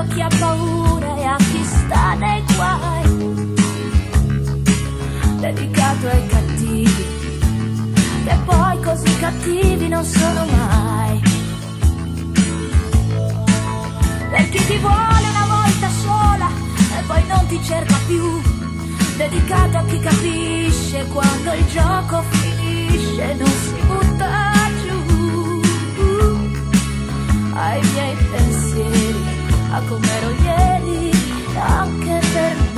a chi ha paura e a chi sta nei guai, dedicato ai cattivi, che poi così cattivi non sono mai. Per chi ti vuole una volta sola e poi non ti cerca più, dedicato a chi capisce quando il gioco finisce, non si butta giù. Ai miei pensieri, a com'ero ieri, anche per me.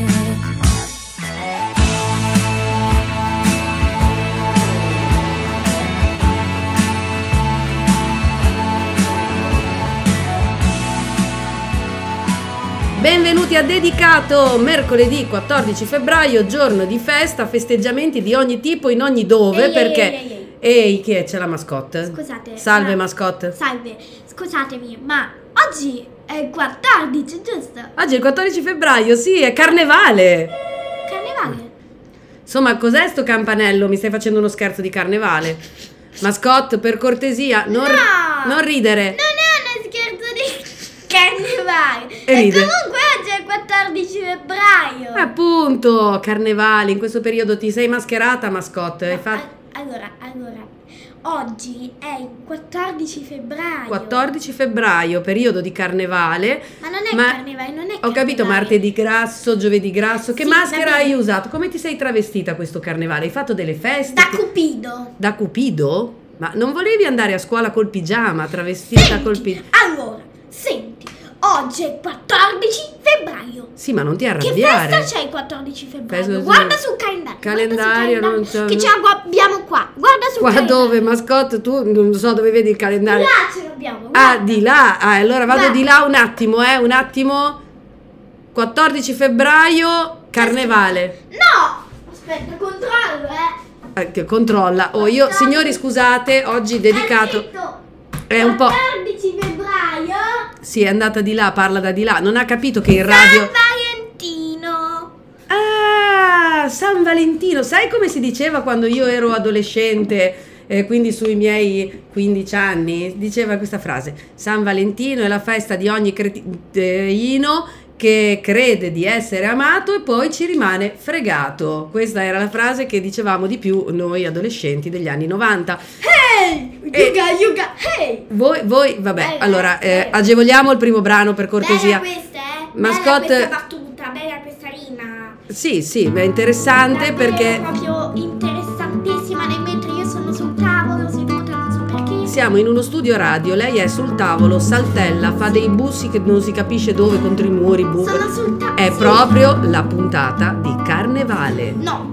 Benvenuti a Dedicato, mercoledì 14 febbraio, giorno di festa, festeggiamenti di ogni tipo in ogni dove, Ehi, chi è? C'è la mascotte? Scusate. Salve mascotte. Salve, scusatemi, ma oggi è il 14, giusto? Oggi è il 14 febbraio, sì, è carnevale. Carnevale? Insomma, cos'è sto campanello? Mi stai facendo uno scherzo di carnevale? Mascotte, per cortesia, non ridere. Non è uno scherzo di carnevale. E ride. Comunque oggi è il 14 febbraio. Appunto, carnevale, in questo periodo ti sei mascherata, mascotte? Allora, oggi è il 14 febbraio. 14 febbraio, periodo di carnevale. Ma non è carnevale, non è Ho capito, carnevale. martedì grasso, giovedì grasso. Che Sì, maschera va bene. hai usato? Come ti sei travestita questo carnevale? Hai fatto delle feste? Da Cupido. Da Cupido? Ma non volevi andare a scuola col pigiama, travestita col pigiama? Allora, senti, oggi è il 14 febbraio. Sì, ma non ti Che arrabbiare. festa c'è il 14 febbraio? Festa- Guarda sul calendario. Calendario, non c'è. Che ce abbiamo qua. Guarda sul Qua calendario. dove, mascotte? Tu non so dove vedi il calendario. Là ce l'abbiamo. Ah, guarda. di là. Ah, allora vado Guarda. di là un attimo. 14 febbraio, carnevale. No! Aspetta, controllo, Che controlla. Signori, scusate, oggi dedicato. Ha detto È un po'. 14 febbraio. Sì, è andata di là, parla da di là. Non ha capito che in radio. San Valentino. Ah, San Valentino. Sai come si diceva quando io ero adolescente? Quindi sui miei 15 anni, diceva questa frase: San Valentino è la festa di ogni cretino che crede di essere amato e poi ci rimane fregato. Questa era la frase che dicevamo di più noi adolescenti degli anni 90. Hey! Yuga, hey! Voi, vabbè, allora agevoliamo il primo brano per cortesia. Bella questa, Mascotte. Bella questa battuta, bella questa rima. Sì, è interessante Davvero perché proprio interessantissima, mentre io sono sul tavolo seduta, non so perché. siamo in uno studio radio, lei è sul tavolo, saltella, fa dei bussi che non si capisce dove, contro i muri, Sono sul tavolo. È proprio la puntata di carnevale. No.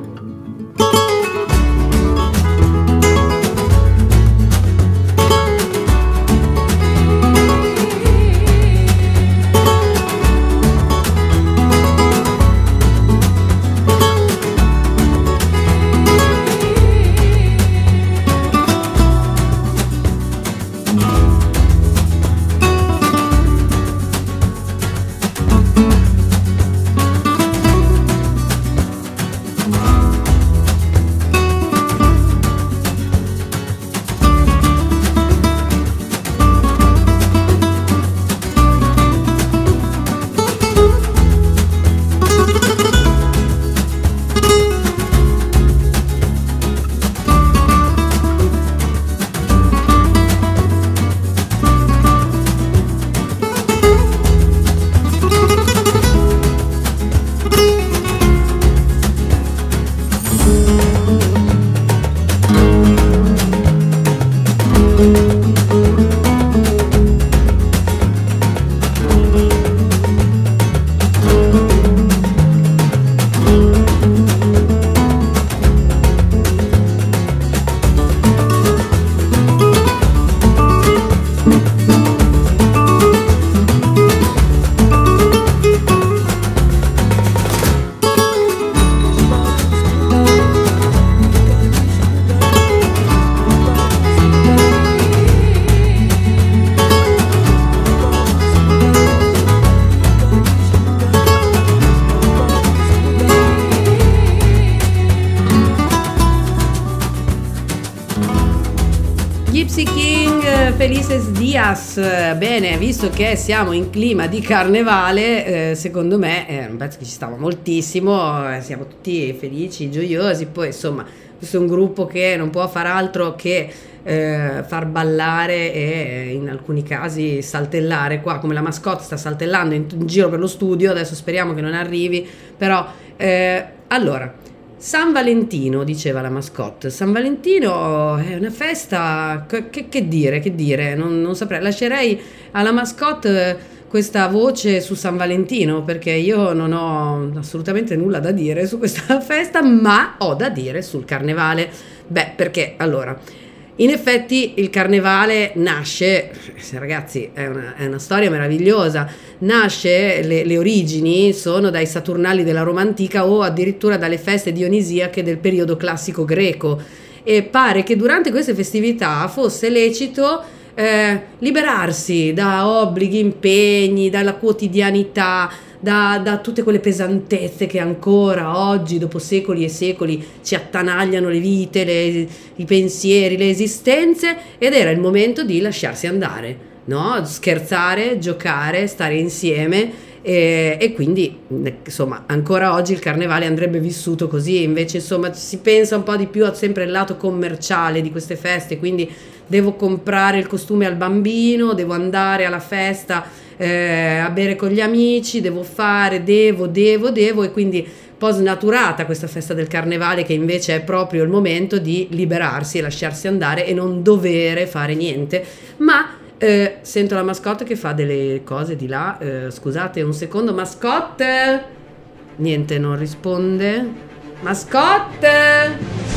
Gypsy King Felices Dias. Bene, visto che siamo in clima di carnevale, secondo me è un pezzo che ci stava moltissimo, siamo tutti felici, gioiosi. Poi insomma, questo è un gruppo che non può far altro che far ballare e in alcuni casi saltellare, qua come la mascotte sta saltellando in giro per lo studio. Adesso speriamo che non arrivi, però allora, San Valentino, diceva la mascotte. San Valentino è una festa, che dire, non saprei. Lascerei alla mascotte questa voce su San Valentino, perché io non ho assolutamente nulla da dire su questa festa, ma ho da dire sul carnevale. Beh, perché allora, in effetti il carnevale nasce, ragazzi, è una storia meravigliosa, nasce, le origini sono dai Saturnali della Roma antica o addirittura dalle feste dionisiache del periodo classico greco, e pare che durante queste festività fosse lecito liberarsi da obblighi, impegni, dalla quotidianità, da tutte quelle pesantezze che ancora oggi, dopo secoli e secoli, ci attanagliano le vite, i pensieri, le esistenze, ed era il momento di lasciarsi andare, no? Scherzare, giocare, stare insieme, e quindi insomma ancora oggi il carnevale andrebbe vissuto così. Invece insomma si pensa un po' di più a sempre il lato commerciale di queste feste, quindi devo comprare il costume al bambino, devo andare alla festa a bere con gli amici, devo e quindi un po' snaturata questa festa del carnevale, che invece è proprio il momento di liberarsi e lasciarsi andare e non dovere fare niente. Ma sento la mascotte che fa delle cose di là, scusate un secondo, mascotte, niente, non risponde. Mascotte!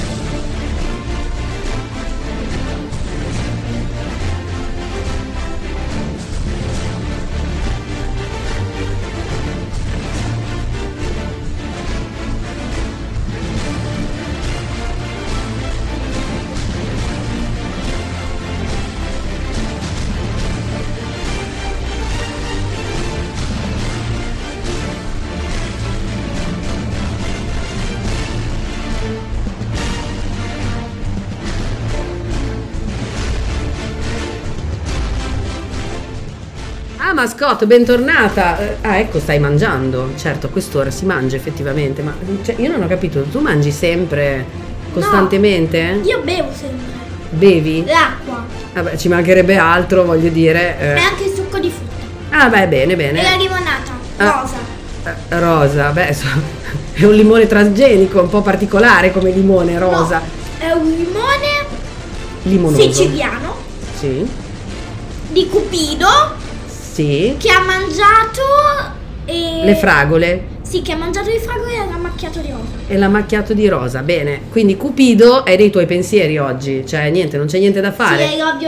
Mascotte, bentornata. Ecco, stai mangiando. Certo, a quest'ora si mangia effettivamente, ma cioè, io non ho capito, tu mangi sempre, costantemente? No, io bevo sempre. Bevi? L'acqua. Vabbè, ci mancherebbe altro, voglio dire. E anche il succo di frutta. Ah, beh, bene. E la limonata, rosa. Rosa, beh, è un limone transgenico, un po' particolare come limone, rosa. No, è un limone limonoso, siciliano. Sì. Di Cupido. Sì. Che ha mangiato le fragole. Sì, che ha mangiato le fragole e l'ha macchiato di rosa. E l'ha macchiato di rosa, bene. Quindi Cupido è dei tuoi pensieri oggi. Cioè niente, non c'è niente da fare. Sì, love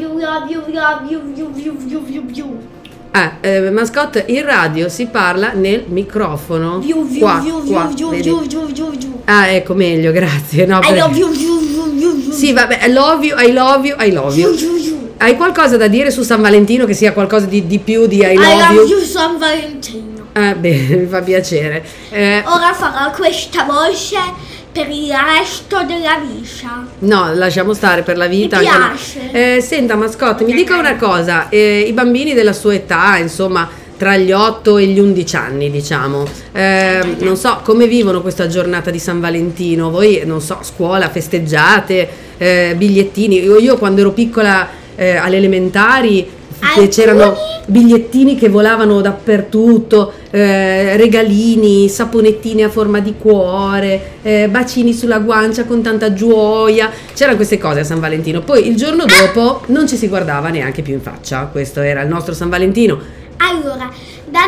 you. Mascotte, in radio si parla nel microfono. Qua, vedi? Ah, ecco, meglio, grazie. No, I love you. Sì, vabbè, I love you. Hai qualcosa da dire su San Valentino che sia qualcosa di più di I love you San Valentino. Bene, mi fa piacere. Ora farò questa voce per il resto della vita. No, lasciamo stare per la vita. Mi piace. Senta, mascotte, mi dica una cosa. I bambini della sua età, insomma, tra gli 8 e gli 11 anni, diciamo, non so come vivono questa giornata di San Valentino. Voi, non so, scuola, festeggiate, bigliettini. Io quando ero piccola, alle elementari, c'erano bigliettini che volavano dappertutto, regalini, saponettini a forma di cuore, bacini sulla guancia con tanta gioia. C'erano queste cose a San Valentino. Poi il giorno dopo non ci si guardava neanche più in faccia. Questo era il nostro San Valentino. Allora, da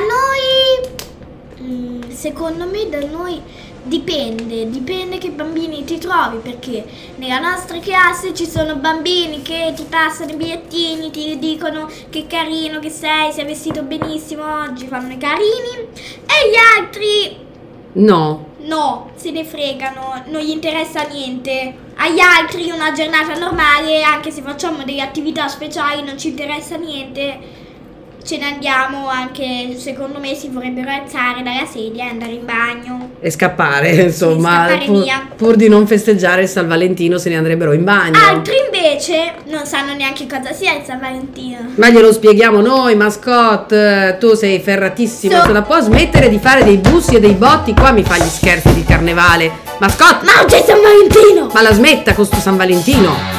noi, secondo me da noi dipende che bambini ti trovi, perché nella nostra classe ci sono bambini che ti passano i bigliettini, ti dicono che carino che sei vestito benissimo oggi, fanno i carini, e gli altri no, se ne fregano, non gli interessa niente. Agli altri una giornata normale, anche se facciamo delle attività speciali, non ci interessa niente. Ce ne andiamo, anche secondo me si vorrebbero alzare dalla sedia e andare in bagno e scappare, insomma, scappare via. Pur di non festeggiare il San Valentino se ne andrebbero in bagno. Altri invece invece non sanno neanche cosa sia il San Valentino. Ma glielo spieghiamo noi, mascotte. Tu sei ferratissimo. So- Se la può smettere di fare dei bussi e dei botti, qua mi fa gli scherzi di carnevale. Mascotte, Ma oggi è San Valentino! ma la smetta con sto San Valentino.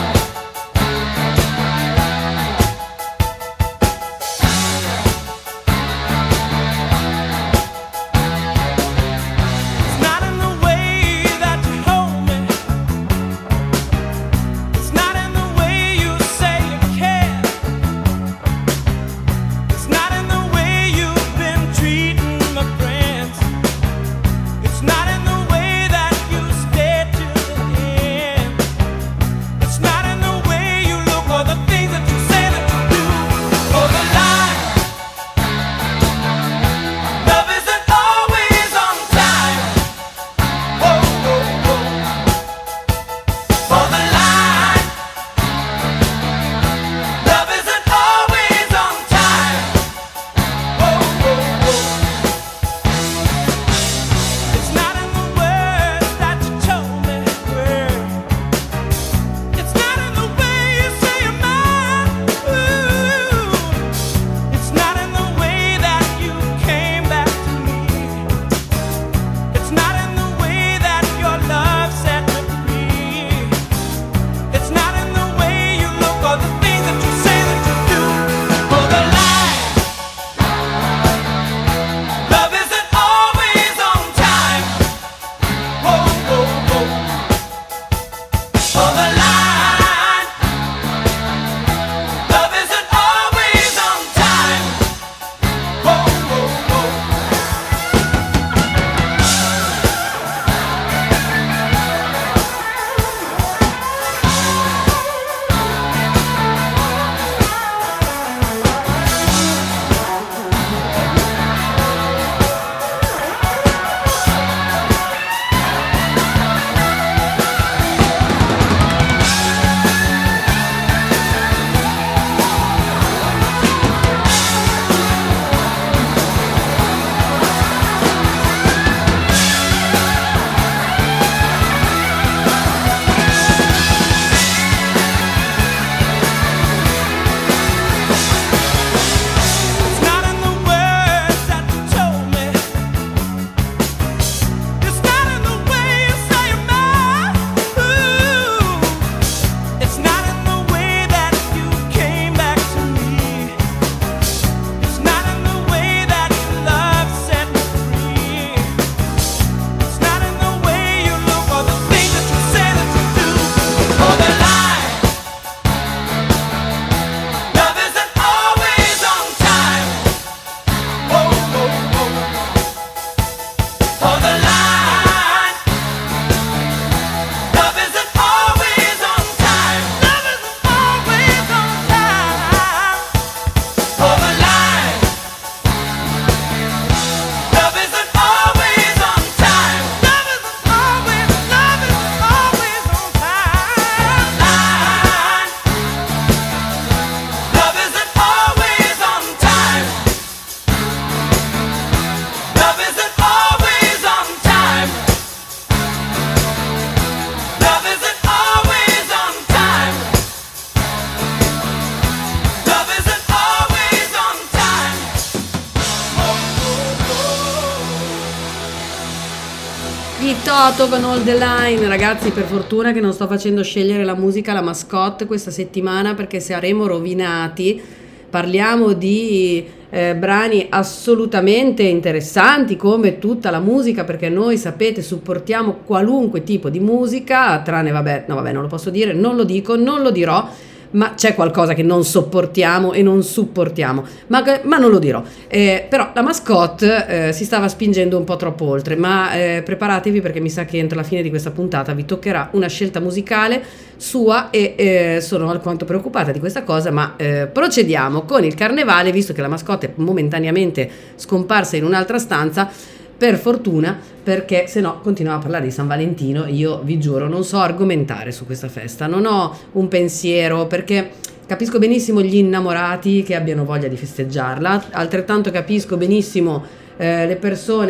Di Toto con All the Line. Ragazzi, per fortuna che non sto facendo scegliere la musica alla mascotte questa settimana, perché saremo rovinati. Parliamo di brani assolutamente interessanti, come tutta la musica, perché noi, sapete, supportiamo qualunque tipo di musica, tranne non lo posso dire, non lo dico, non lo dirò, ma c'è qualcosa che non sopportiamo e non supportiamo, ma non lo dirò. Però la mascotte si stava spingendo un po' troppo oltre, ma preparatevi, perché mi sa che entro la fine di questa puntata vi toccherà una scelta musicale sua e sono alquanto preoccupata di questa cosa, ma procediamo con il carnevale, visto che la mascotte è momentaneamente scomparsa in un'altra stanza. Per fortuna, perché se no continuavo a parlare di San Valentino. Io vi giuro, non so argomentare su questa festa, non ho un pensiero, perché capisco benissimo gli innamorati che abbiano voglia di festeggiarla, altrettanto capisco benissimo le persone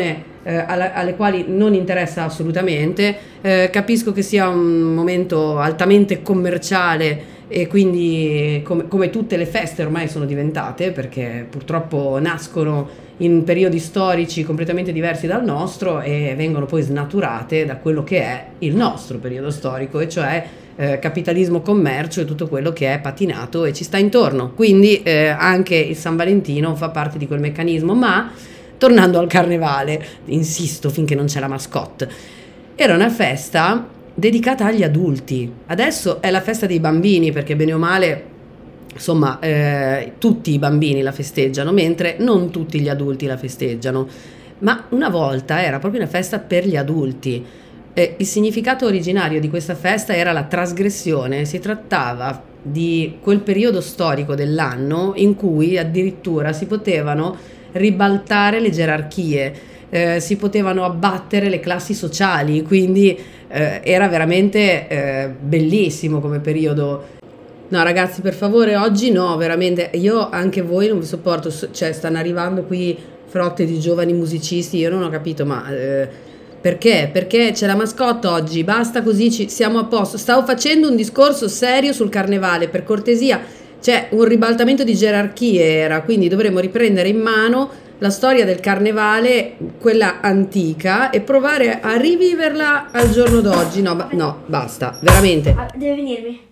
alle quali non interessa assolutamente. Capisco che sia un momento altamente commerciale e quindi come tutte le feste ormai sono diventate, perché purtroppo nascono in periodi storici completamente diversi dal nostro e vengono poi snaturate da quello che è il nostro periodo storico, e cioè capitalismo, commercio e tutto quello che è patinato e ci sta intorno. Quindi anche il San Valentino fa parte di quel meccanismo. Ma tornando al carnevale, insisto finché non c'è la mascotte, era una festa dedicata agli adulti. Adesso è la festa dei bambini, perché bene o male, insomma, tutti i bambini la festeggiano, mentre non tutti gli adulti la festeggiano. Ma una volta era proprio una festa per gli adulti. Il significato originario di questa festa era la trasgressione. Si trattava di quel periodo storico dell'anno in cui addirittura si potevano ribaltare le gerarchie, si potevano abbattere le classi sociali, quindi era veramente bellissimo come periodo. No ragazzi, per favore, oggi no, veramente, io anche voi non vi sopporto, cioè stanno arrivando qui frotte di giovani musicisti, io non ho capito, ma perché? Perché c'è la mascotte oggi, basta così, siamo a posto. Stavo facendo un discorso serio sul carnevale, per cortesia, c'è un ribaltamento di gerarchie era, quindi dovremmo riprendere in mano la storia del carnevale, quella antica, e provare a riviverla al giorno d'oggi. No, basta, veramente. Deve venirmi.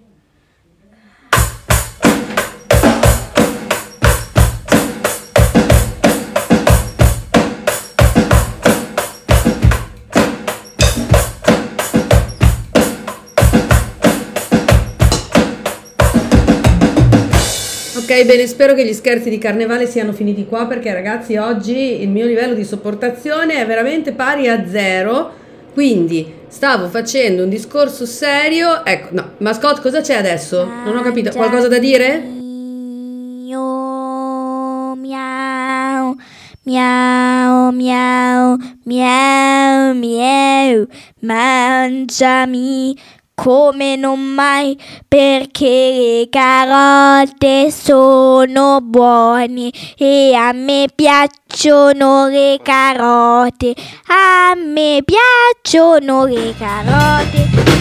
Ok, bene, spero che gli scherzi di carnevale siano finiti qua, perché ragazzi oggi il mio livello di sopportazione è veramente pari a 0, quindi stavo facendo un discorso serio. Ecco, no, mascotte, cosa c'è adesso? Non ho capito, qualcosa da dire? Miau, miau, miau, miau, miau, mangiami come non mai, perché le carote sono buone e a me piacciono le carote, a me piacciono le carote.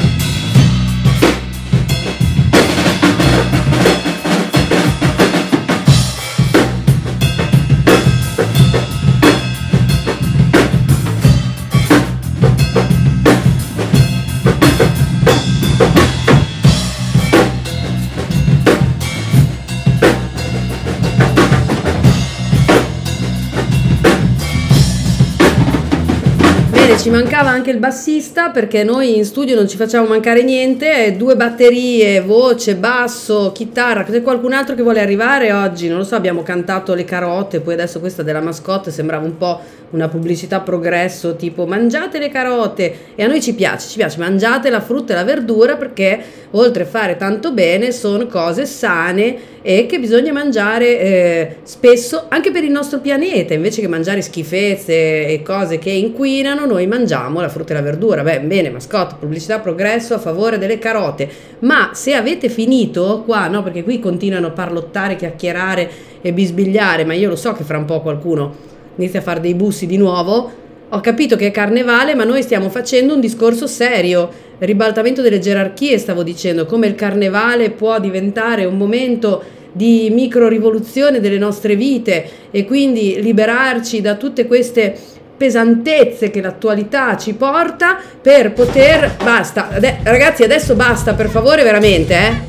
Ci mancava anche il bassista, perché noi in studio non ci facciamo mancare niente, 2 batterie, voce, basso, chitarra. C'è qualcun altro che vuole arrivare oggi? Non lo so, abbiamo cantato le carote, poi adesso questa della mascotte sembrava un po' una pubblicità progresso, tipo mangiate le carote, e a noi ci piace, mangiate la frutta e la verdura, perché oltre a fare tanto bene sono cose sane e che bisogna mangiare spesso anche per il nostro pianeta. Invece che mangiare schifezze e cose che inquinano, noi mangiamo la frutta e la verdura. Bene, mascotte, pubblicità progresso a favore delle carote. Ma se avete finito qua, no, perché qui continuano a parlottare, chiacchierare e bisbigliare, ma io lo so che fra un po' qualcuno inizia a fare dei bussi di nuovo. Ho capito che è carnevale, ma noi stiamo facendo un discorso serio. Ribaltamento delle gerarchie, stavo dicendo, come il carnevale può diventare un momento di micro rivoluzione delle nostre vite e quindi liberarci da tutte queste pesantezze che l'attualità ci porta, per poter... Basta, ragazzi, adesso basta, per favore, veramente,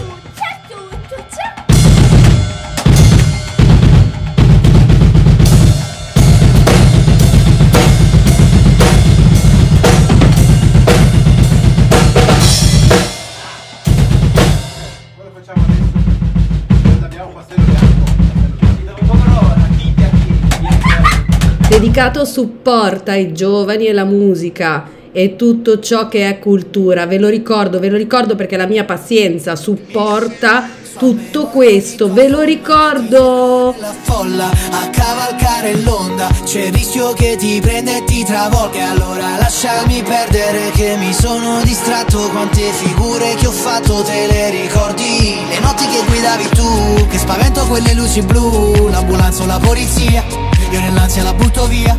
dedicato supporta i giovani e la musica e tutto ciò che è cultura. Ve lo ricordo perché la mia pazienza supporta tutto questo, ve lo ricordo. La folla a cavalcare l'onda, c'è il rischio che ti prenda e ti travolga, e allora lasciami perdere che mi sono distratto. Quante figure che ho fatto te le ricordi? Le notti che guidavi tu, che spavento quelle luci blu, l'ambulanza o la polizia, io nell'ansia la butto via.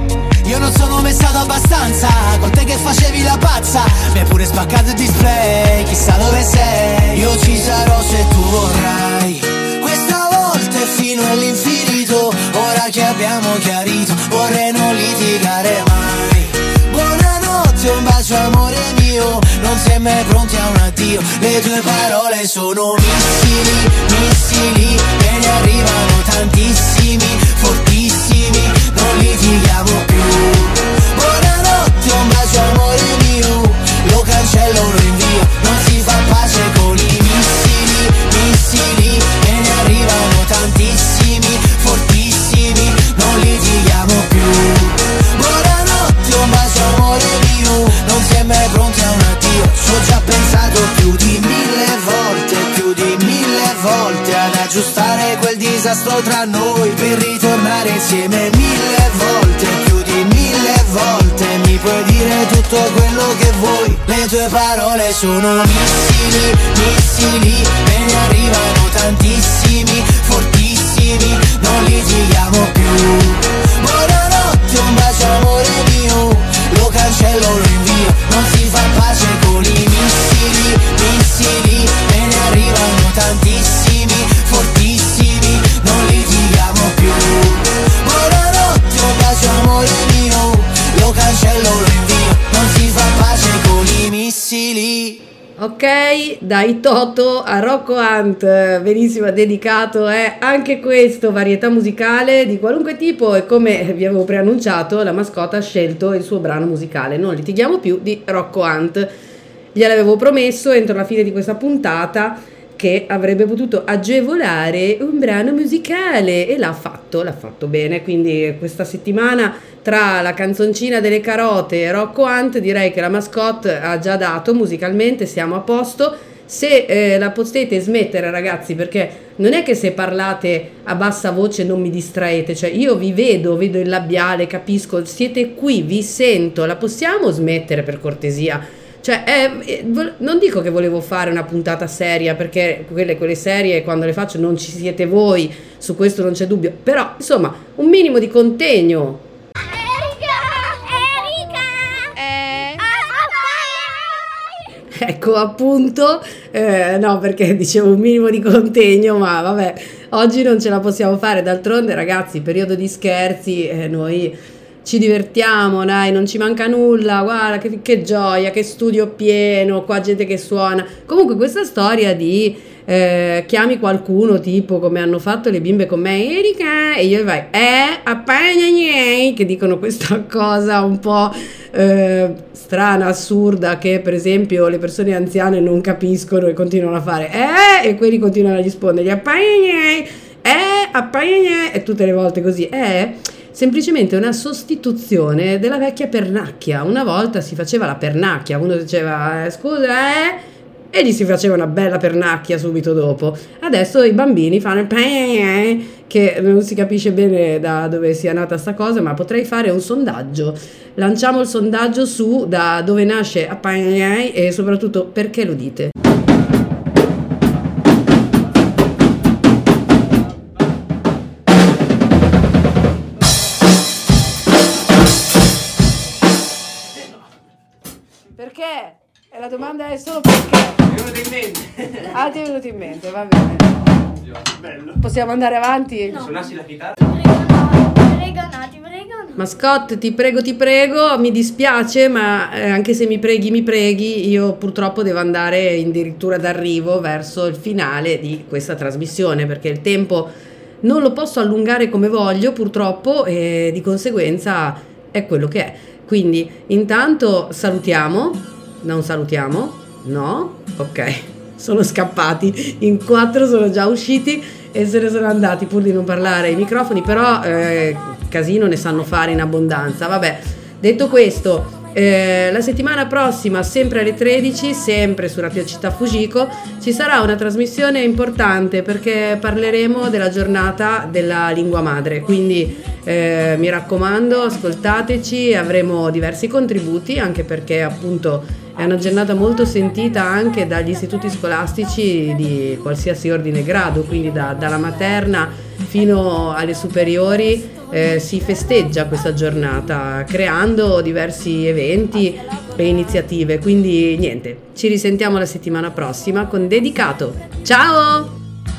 Io non sono mai stato abbastanza, con te che facevi la pazza. Mi hai pure spaccato il display, chissà dove sei. Io ci sarò se tu vorrai. Questa volta è fino all'infinito, ora che abbiamo chiarito, vorrei non litigare mai. Buonanotte, un bacio amore mio, non sei mai pronti a un addio. Le tue parole sono missili, missili, e ne arrivano tantissimi, fortissimi, non litighiamo più. Buonanotte, un bacio amore mio, lo cancello, lo invio, non si fa pace con i missili, missili, e ne arrivano tantissimi, fortissimi, non litighiamo più. Buonanotte, un bacio amore mio, non si è mai pronti a un addio. Ci ho già pensato più di 1000 volte, più di 1000 volte, ad aggiustare quel disastro tra noi, per ritornare insieme 1000 volte, più di 1000 volte. Mi puoi dire tutto quello che vuoi, le tue parole sono missili, missili, e ne arrivano tantissimi, fortissimi, non litighiamo più. Buonanotte, un bacio amore mio, lo cancello, lo invio, non si fa pace con i missili, missili, e ne arrivano tantissimi, fortissimi, non litighiamo più. Buonanotte, un bacio amore mio, lo cancello, lo invio, non si fa pace con i missili. Ok, dai Toto a Rocco Hunt, benissimo, dedicato anche questo, varietà musicale di qualunque tipo, e come vi avevo preannunciato la mascotte ha scelto il suo brano musicale, Non litighiamo più, di Rocco Hunt. Gliel'avevo promesso entro la fine di questa puntata che avrebbe potuto agevolare un brano musicale, e l'ha fatto bene. Quindi questa settimana, tra la canzoncina delle carote e Rocco Hunt, direi che la mascotte ha già dato musicalmente, siamo a posto. Se la potete smettere, ragazzi, perché non è che se parlate a bassa voce non mi distraete, cioè io vi vedo il labiale, capisco, siete qui, vi sento, la possiamo smettere per cortesia? Cioè, non dico che volevo fare una puntata seria, perché quelle serie quando le faccio non ci siete voi, su questo non c'è dubbio, però insomma un minimo di contegno. Ecco, appunto, no, perché dicevo un minimo di contegno, ma vabbè, oggi non ce la possiamo fare. D'altronde, ragazzi, periodo di scherzi, noi ci divertiamo, dai, non ci manca nulla, guarda che gioia, che studio pieno, qua gente che suona. Comunque questa storia di chiami qualcuno, tipo come hanno fatto le bimbe con me, Erika, e io vai, che dicono questa cosa un po' strana, assurda, che per esempio le persone anziane non capiscono e continuano a fare e quelli continuano a rispondergli e tutte le volte così. Semplicemente una sostituzione della vecchia pernacchia. Una volta si faceva la pernacchia, uno diceva scusa, e gli si faceva una bella pernacchia subito dopo. Adesso i bambini fanno che non si capisce bene da dove sia nata sta cosa, ma potrei fare un sondaggio. Lanciamo il sondaggio su da dove nasce e soprattutto perché lo dite. Perché? E la domanda è solo perché? Mi è venuto in mente. Ah, ti è venuto in mente, va bene. Bello. Possiamo andare avanti? No. Suonassi la chitarra? Ti prego, no, ti prego, no. Mascotte, ti prego, mi dispiace, ma anche se mi preghi, io purtroppo devo andare addirittura d'arrivo verso il finale di questa trasmissione, perché il tempo non lo posso allungare come voglio, purtroppo, e di conseguenza è quello che è. Quindi intanto salutiamo. Non salutiamo? No? Ok, sono scappati, in 4 sono già usciti e se ne sono andati pur di non parlare ai microfoni, però casino ne sanno fare in abbondanza. Vabbè, detto questo, la settimana prossima, sempre alle 13, sempre su Radio Città Fujiko, ci sarà una trasmissione importante, perché parleremo della giornata della lingua madre, quindi mi raccomando, ascoltateci, avremo diversi contributi, anche perché appunto è una giornata molto sentita anche dagli istituti scolastici di qualsiasi ordine e grado, quindi dalla materna fino alle superiori. si festeggia questa giornata creando diversi eventi e iniziative. Quindi niente, ci risentiamo la settimana prossima con Dedicato. Ciao!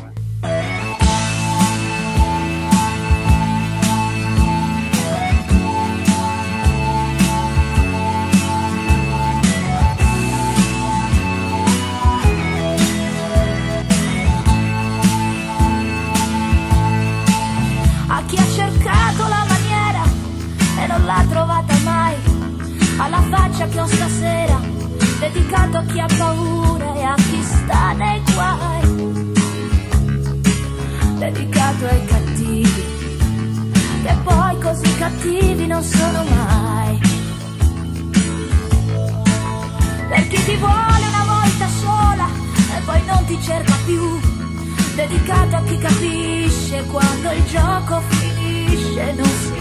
Che ho stasera, dedicato a chi ha paura e a chi sta nei guai, dedicato ai cattivi, che poi così cattivi non sono mai, per chi ti vuole una volta sola e poi non ti cerca più, dedicato a chi capisce quando il gioco finisce, non si